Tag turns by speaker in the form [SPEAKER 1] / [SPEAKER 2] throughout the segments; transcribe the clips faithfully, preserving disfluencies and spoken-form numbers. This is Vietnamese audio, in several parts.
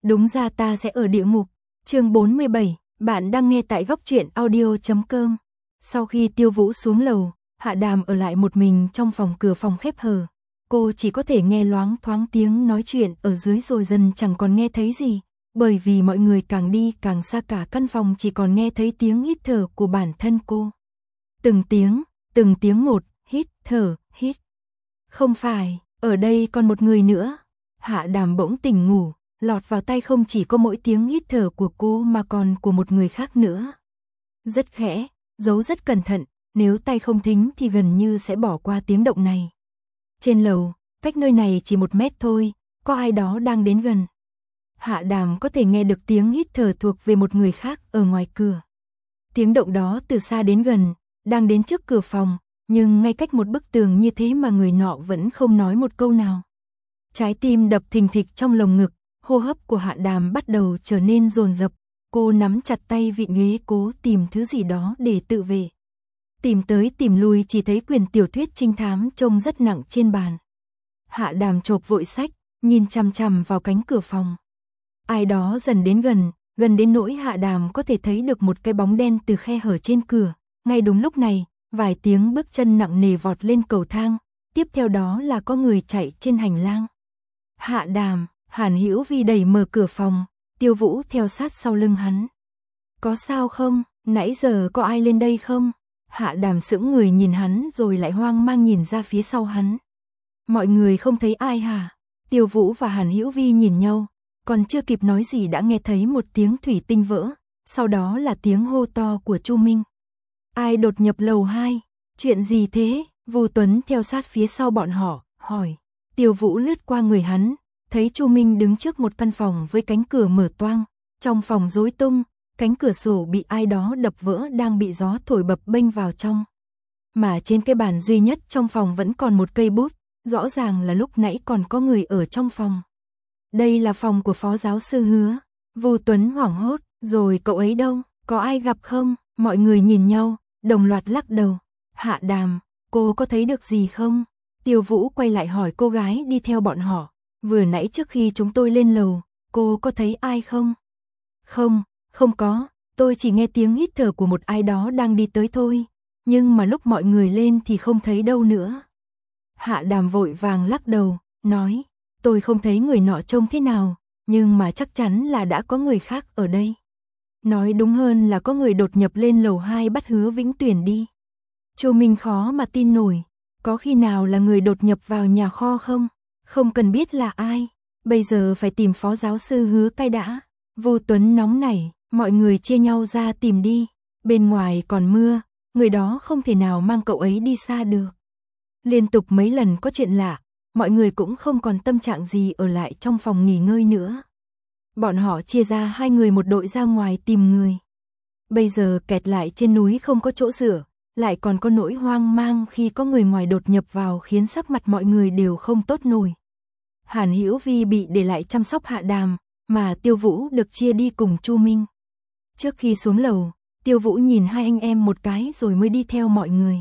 [SPEAKER 1] Đúng ra ta sẽ ở địa ngục. Chương bốn mươi bảy, bạn đang nghe tại góc truyện audio chấm com. Sau khi Tiêu Vũ xuống lầu, Hạ Đàm ở lại một mình trong phòng, cửa phòng khép hờ. Cô chỉ có thể nghe loáng thoáng tiếng nói chuyện ở dưới rồi dần chẳng còn nghe thấy gì, bởi vì mọi người càng đi càng xa, cả căn phòng chỉ còn nghe thấy tiếng hít thở của bản thân cô. Từng tiếng, từng tiếng một, hít, thở, hít. Không phải, ở đây còn một người nữa. Hạ Đàm bỗng tỉnh ngủ, lọt vào tai không chỉ có mỗi tiếng hít thở của cô mà còn của một người khác nữa. Rất khẽ, giấu rất cẩn thận, nếu tay không thính thì gần như sẽ bỏ qua tiếng động này. Trên lầu, cách nơi này chỉ một mét thôi, có ai đó đang đến gần. Hạ Đàm có thể nghe được tiếng hít thở thuộc về một người khác ở ngoài cửa. Tiếng động đó từ xa đến gần, đang đến trước cửa phòng, nhưng ngay cách một bức tường như thế mà người nọ vẫn không nói một câu nào. Trái tim đập thình thịch trong lồng ngực, hô hấp của Hạ Đàm bắt đầu trở nên dồn dập. Cô nắm chặt tay vịn ghế cố tìm thứ gì đó để tự vệ. Tìm tới tìm lui chỉ thấy quyển tiểu thuyết trinh thám trông rất nặng trên bàn. Hạ Đàm chộp vội sách, nhìn chằm chằm vào cánh cửa phòng. Ai đó dần đến gần, gần đến nỗi Hạ Đàm có thể thấy được một cái bóng đen từ khe hở trên cửa. Ngay đúng lúc này, vài tiếng bước chân nặng nề vọt lên cầu thang, tiếp theo đó là có người chạy trên hành lang. Hạ Đàm, Hàn Hữu Vi đẩy mở cửa phòng, Tiêu Vũ theo sát sau lưng hắn. Có sao không, nãy giờ có ai lên đây không? Hạ Đàm sững người nhìn hắn rồi lại hoang mang nhìn ra phía sau hắn. Mọi người không thấy ai hả? Tiêu Vũ và Hàn Hữu Vi nhìn nhau, còn chưa kịp nói gì đã nghe thấy một tiếng thủy tinh vỡ, sau đó là tiếng hô to của Chu Minh. Ai đột nhập lầu hai? Chuyện gì thế? Vu Tuấn theo sát phía sau bọn họ, hỏi. Tiêu Vũ lướt qua người hắn, thấy Chu Minh đứng trước một căn phòng với cánh cửa mở toang, trong phòng rối tung, cánh cửa sổ bị ai đó đập vỡ đang bị gió thổi bập bênh vào trong. Mà trên cái bàn duy nhất trong phòng vẫn còn một cây bút, rõ ràng là lúc nãy còn có người ở trong phòng. Đây là phòng của phó giáo sư Hứa. Vu Tuấn hoảng hốt, rồi cậu ấy đâu, có ai gặp không? Mọi người nhìn nhau, đồng loạt lắc đầu. Hạ Đàm, cô có thấy được gì không? Tiêu Vũ quay lại hỏi cô gái đi theo bọn họ. Vừa nãy trước khi chúng tôi lên lầu, cô có thấy ai không? Không, không có, tôi chỉ nghe tiếng hít thở của một ai đó đang đi tới thôi. Nhưng mà lúc mọi người lên thì không thấy đâu nữa. Hạ Đàm vội vàng lắc đầu, nói, tôi không thấy người nọ trông thế nào, nhưng mà chắc chắn là đã có người khác ở đây. Nói đúng hơn là có người đột nhập lên lầu hai bắt Hứa Vĩnh Tuyển đi. Chu Minh khó mà tin nổi, có khi nào là người đột nhập vào nhà kho không? Không cần biết là ai, bây giờ phải tìm phó giáo sư Hứa cái đã. Vu Tuấn nóng nảy, mọi người chia nhau ra tìm đi, bên ngoài còn mưa, người đó không thể nào mang cậu ấy đi xa được. Liên tục mấy lần có chuyện lạ, mọi người cũng không còn tâm trạng gì ở lại trong phòng nghỉ ngơi nữa. Bọn họ chia ra hai người một đội ra ngoài tìm người. Bây giờ kẹt lại trên núi không có chỗ dựa, lại còn có nỗi hoang mang khi có người ngoài đột nhập vào khiến sắc mặt mọi người đều không tốt nổi. Hàn Hữu Vi bị để lại chăm sóc Hạ Đàm, mà Tiêu Vũ được chia đi cùng Chu Minh. Trước khi xuống lầu, Tiêu Vũ nhìn hai anh em một cái rồi mới đi theo mọi người.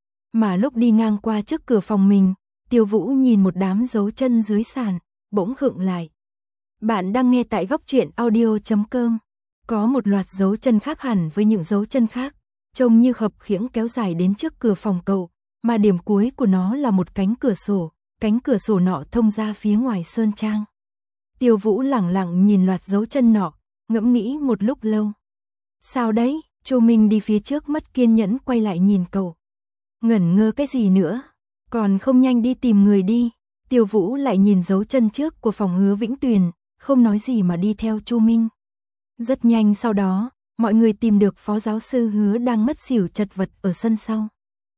[SPEAKER 1] Mà lúc đi ngang qua trước cửa phòng mình, Tiêu Vũ nhìn một đám dấu chân dưới sàn, bỗng khựng lại. Bạn đang nghe tại góc truyện audio chấm com. Có một loạt dấu chân khác hẳn với những dấu chân khác, trông như khập khiễng kéo dài đến trước cửa phòng cậu, mà điểm cuối của nó là một cánh cửa sổ, cánh cửa sổ nọ thông ra phía ngoài sơn trang. Tiêu Vũ lẳng lặng nhìn loạt dấu chân nọ, ngẫm nghĩ một lúc lâu. Sao đấy? Chu Minh đi phía trước mất kiên nhẫn quay lại nhìn cậu. Ngẩn ngơ cái gì nữa? Còn không nhanh đi tìm người đi. Tiêu Vũ lại nhìn dấu chân trước của phòng Hứa Vĩnh Tuyền, không nói gì mà đi theo Chu Minh. Rất nhanh sau đó, mọi người tìm được phó giáo sư Hứa đang mất xỉu chật vật ở sân sau.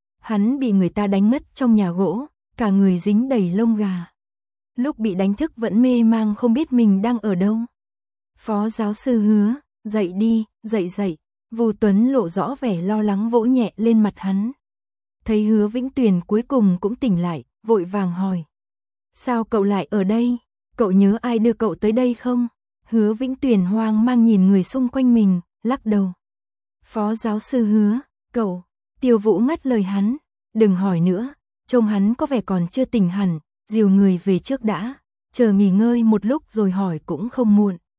[SPEAKER 1] Hắn bị người ta đánh mất trong nhà gỗ, cả người dính đầy lông gà. Lúc bị đánh thức vẫn mê mang không biết mình đang ở đâu. Phó giáo sư Hứa, dậy đi, dậy dậy. Vu Tuấn lộ rõ vẻ lo lắng vỗ nhẹ lên mặt hắn. Thấy Hứa Vĩnh Tuyền cuối cùng cũng tỉnh lại, vội vàng hỏi. Sao cậu lại ở đây? Cậu nhớ ai đưa cậu tới đây không? Hứa Vĩnh Tuyền hoang mang nhìn người xung quanh mình, lắc đầu. Phó giáo sư Hứa, cậu. Tiêu Vũ ngắt lời hắn. Đừng hỏi nữa, trông hắn có vẻ còn chưa tỉnh hẳn, dìu người về trước đã. Chờ nghỉ ngơi một lúc rồi hỏi cũng không muộn.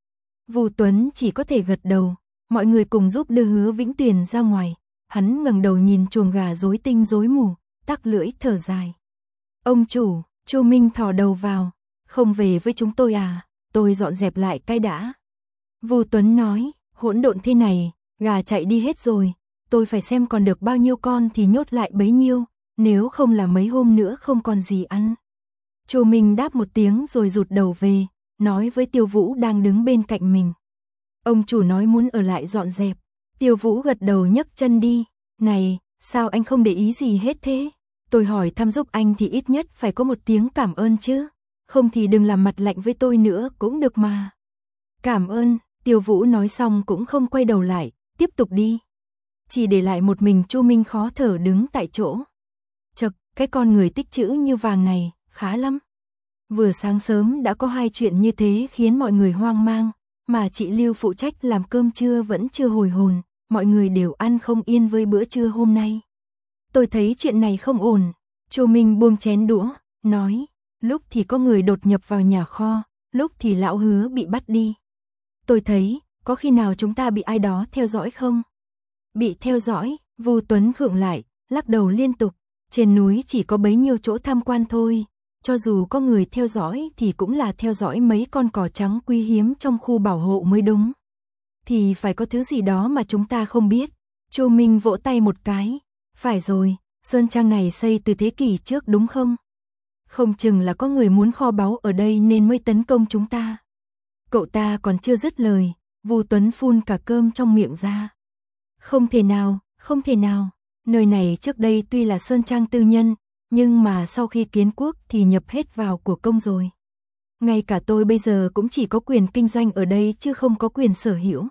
[SPEAKER 1] Vu Tuấn chỉ có thể gật đầu, mọi người cùng giúp đưa Hứa Vĩnh Tuyền ra ngoài, hắn ngẩng đầu nhìn chuồng gà rối tinh rối mù, tắc lưỡi thở dài. Ông chủ, Chu Minh thò đầu vào, không về với chúng tôi à, tôi dọn dẹp lại cái đã. Vu Tuấn nói, hỗn độn thế này, gà chạy đi hết rồi, tôi phải xem còn được bao nhiêu con thì nhốt lại bấy nhiêu, nếu không là mấy hôm nữa không còn gì ăn. Chu Minh đáp một tiếng rồi rụt đầu về, nói với Tiêu Vũ đang đứng bên cạnh mình. Ông chủ nói muốn ở lại dọn dẹp. Tiêu Vũ gật đầu nhấc chân đi. Này, sao anh không để ý gì hết thế? Tôi hỏi thăm giúp anh thì ít nhất phải có một tiếng cảm ơn chứ. Không thì đừng làm mặt lạnh với tôi nữa cũng được mà. Cảm ơn, Tiêu Vũ nói xong cũng không quay đầu lại, tiếp tục đi. Chỉ để lại một mình Chu Minh khó thở đứng tại chỗ. Chật, cái con người tích trữ như vàng này, khá lắm. Vừa sáng sớm đã có hai chuyện như thế khiến mọi người hoang mang, mà chị Lưu phụ trách làm cơm trưa vẫn chưa hồi hồn, mọi người đều ăn không yên với bữa trưa hôm nay. Tôi thấy chuyện này không ổn, Chu Minh buông chén đũa, nói, lúc thì có người đột nhập vào nhà kho, lúc thì lão Hứa bị bắt đi. Tôi thấy, có khi nào chúng ta bị ai đó theo dõi không? Bị theo dõi, Vu Tuấn khựng lại, lắc đầu liên tục, trên núi chỉ có bấy nhiêu chỗ tham quan thôi. Cho dù có người theo dõi thì cũng là theo dõi mấy con cò trắng quý hiếm trong khu bảo hộ mới đúng. Thì phải có thứ gì đó mà chúng ta không biết. Chu Minh vỗ tay một cái. Phải rồi, sơn trang này xây từ thế kỷ trước đúng không? Không chừng là có người muốn kho báu ở đây nên mới tấn công chúng ta. Cậu ta còn chưa dứt lời, Vu Tuấn phun cả cơm trong miệng ra. Không thể nào, không thể nào. Nơi này trước đây tuy là sơn trang tư nhân, nhưng mà sau khi kiến quốc thì nhập hết vào của công rồi. Ngay cả tôi bây giờ cũng chỉ có quyền kinh doanh ở đây chứ không có quyền sở hữu.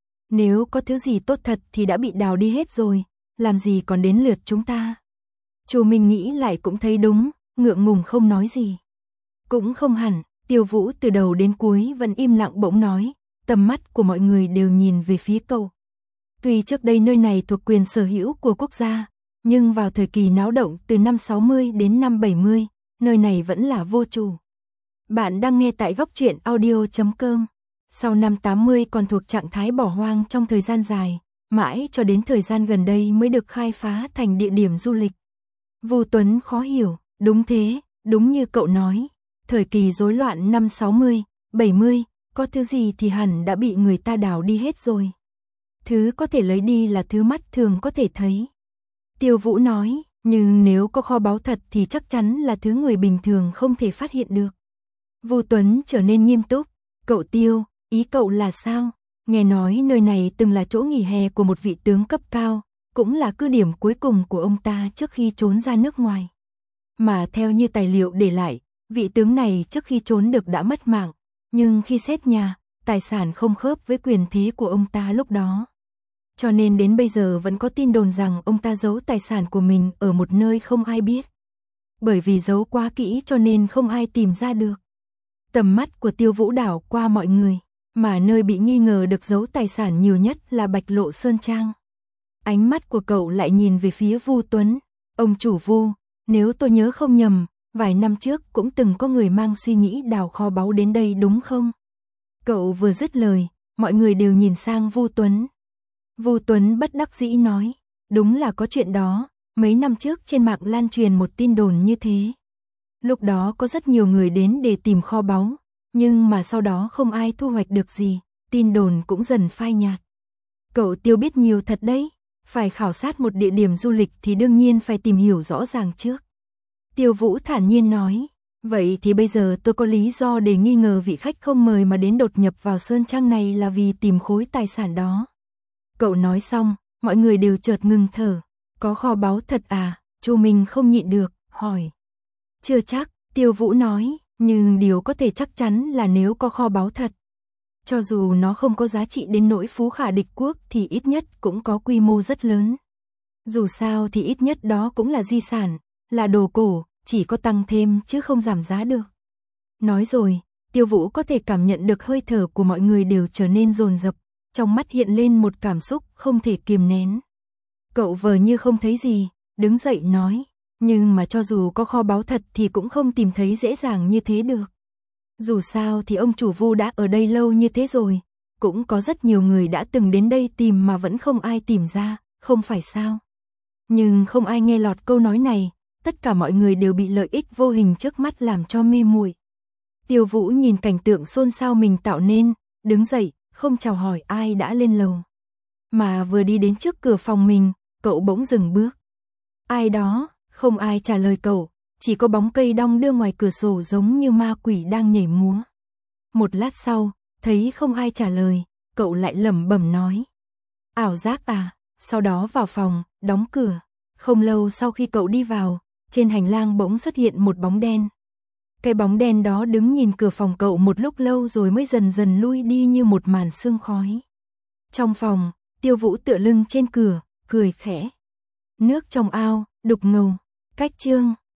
[SPEAKER 1] Nếu có thứ gì tốt thật thì đã bị đào đi hết rồi, làm gì còn đến lượt chúng ta. Chu Minh nghĩ lại cũng thấy đúng, ngượng ngùng không nói gì. Cũng không hẳn, Tiêu Vũ từ đầu đến cuối vẫn im lặng bỗng nói, tầm mắt của mọi người đều nhìn về phía cậu. Tuy trước đây nơi này thuộc quyền sở hữu của quốc gia, nhưng vào thời kỳ náo động từ năm sáu mươi đến năm bảy mươi, nơi này vẫn là vô chủ. Bạn đang nghe tại góc truyện audio chấm com. Sau năm tám mươi còn thuộc trạng thái bỏ hoang trong thời gian dài, mãi cho đến thời gian gần đây mới được khai phá thành địa điểm du lịch. Vu Tuấn khó hiểu, đúng thế, đúng như cậu nói, thời kỳ rối loạn năm sáu mươi, bảy mươi, có thứ gì thì hẳn đã bị người ta đào đi hết rồi. Thứ có thể lấy đi là thứ mắt thường có thể thấy. Tiêu Vũ nói, nhưng nếu có kho báu thật thì chắc chắn là thứ người bình thường không thể phát hiện được. Vu Tuấn trở nên nghiêm túc, cậu Tiêu, ý cậu là sao? Nghe nói nơi này từng là chỗ nghỉ hè của một vị tướng cấp cao, cũng là cứ điểm cuối cùng của ông ta trước khi trốn ra nước ngoài. Mà theo như tài liệu để lại, vị tướng này trước khi trốn được đã mất mạng, nhưng khi xét nhà, tài sản không khớp với quyền thế của ông ta lúc đó. Cho nên đến bây giờ vẫn có tin đồn rằng ông ta giấu tài sản của mình ở một nơi không ai biết. Bởi vì giấu quá kỹ cho nên không ai tìm ra được. Tầm mắt của Tiêu Vũ đảo qua mọi người, mà nơi bị nghi ngờ được giấu tài sản nhiều nhất là Bạch Lộ Sơn Trang. Ánh mắt của cậu lại nhìn về phía Vu Tuấn. Ông chủ Vu, nếu tôi nhớ không nhầm, vài năm trước cũng từng có người mang suy nghĩ đào kho báu đến đây đúng không? Cậu vừa dứt lời, mọi người đều nhìn sang Vu Tuấn. Vu Tuấn bất đắc dĩ nói, đúng là có chuyện đó, mấy năm trước trên mạng lan truyền một tin đồn như thế. Lúc đó có rất nhiều người đến để tìm kho báu, nhưng mà sau đó không ai thu hoạch được gì, tin đồn cũng dần phai nhạt. Cậu Tiêu biết nhiều thật đấy, phải khảo sát một địa điểm du lịch thì đương nhiên phải tìm hiểu rõ ràng trước. Tiêu Vũ thản nhiên nói, vậy thì bây giờ tôi có lý do để nghi ngờ vị khách không mời mà đến đột nhập vào sơn trang này là vì tìm khối tài sản đó. Cậu nói xong, mọi người đều chợt ngừng thở. Có kho báu thật à? Chu Minh không nhịn được, hỏi. Chưa chắc, Tiêu Vũ nói, nhưng điều có thể chắc chắn là nếu có kho báu thật. Cho dù nó không có giá trị đến nỗi phú khả địch quốc thì ít nhất cũng có quy mô rất lớn. Dù sao thì ít nhất đó cũng là di sản, là đồ cổ, chỉ có tăng thêm chứ không giảm giá được. Nói rồi, Tiêu Vũ có thể cảm nhận được hơi thở của mọi người đều trở nên dồn dập. Trong mắt hiện lên một cảm xúc không thể kiềm nén. Cậu vờ như không thấy gì, đứng dậy nói, nhưng mà cho dù có kho báu thật thì cũng không tìm thấy dễ dàng như thế được. Dù sao thì ông chủ Vu đã ở đây lâu như thế rồi, cũng có rất nhiều người đã từng đến đây tìm mà vẫn không ai tìm ra, không phải sao? Nhưng không ai nghe lọt câu nói này, tất cả mọi người đều bị lợi ích vô hình trước mắt làm cho mê muội. Tiêu Vũ nhìn cảnh tượng xôn xao mình tạo nên, đứng dậy, không chào hỏi ai đã lên lầu. Mà vừa đi đến trước cửa phòng mình, cậu bỗng dừng bước. Ai đó, không ai trả lời cậu, chỉ có bóng cây đong đưa ngoài cửa sổ giống như ma quỷ đang nhảy múa. Một lát sau, thấy không ai trả lời, cậu lại lẩm bẩm nói. Ảo giác à, sau đó vào phòng, đóng cửa. Không lâu sau khi cậu đi vào, trên hành lang bỗng xuất hiện một bóng đen. Cái bóng đen đó đứng nhìn cửa phòng cậu một lúc lâu rồi mới dần dần lui đi như một màn sương khói. Trong phòng, Tiêu Vũ tựa lưng trên cửa, cười khẽ. Nước trong ao, đục ngầu, cách chương.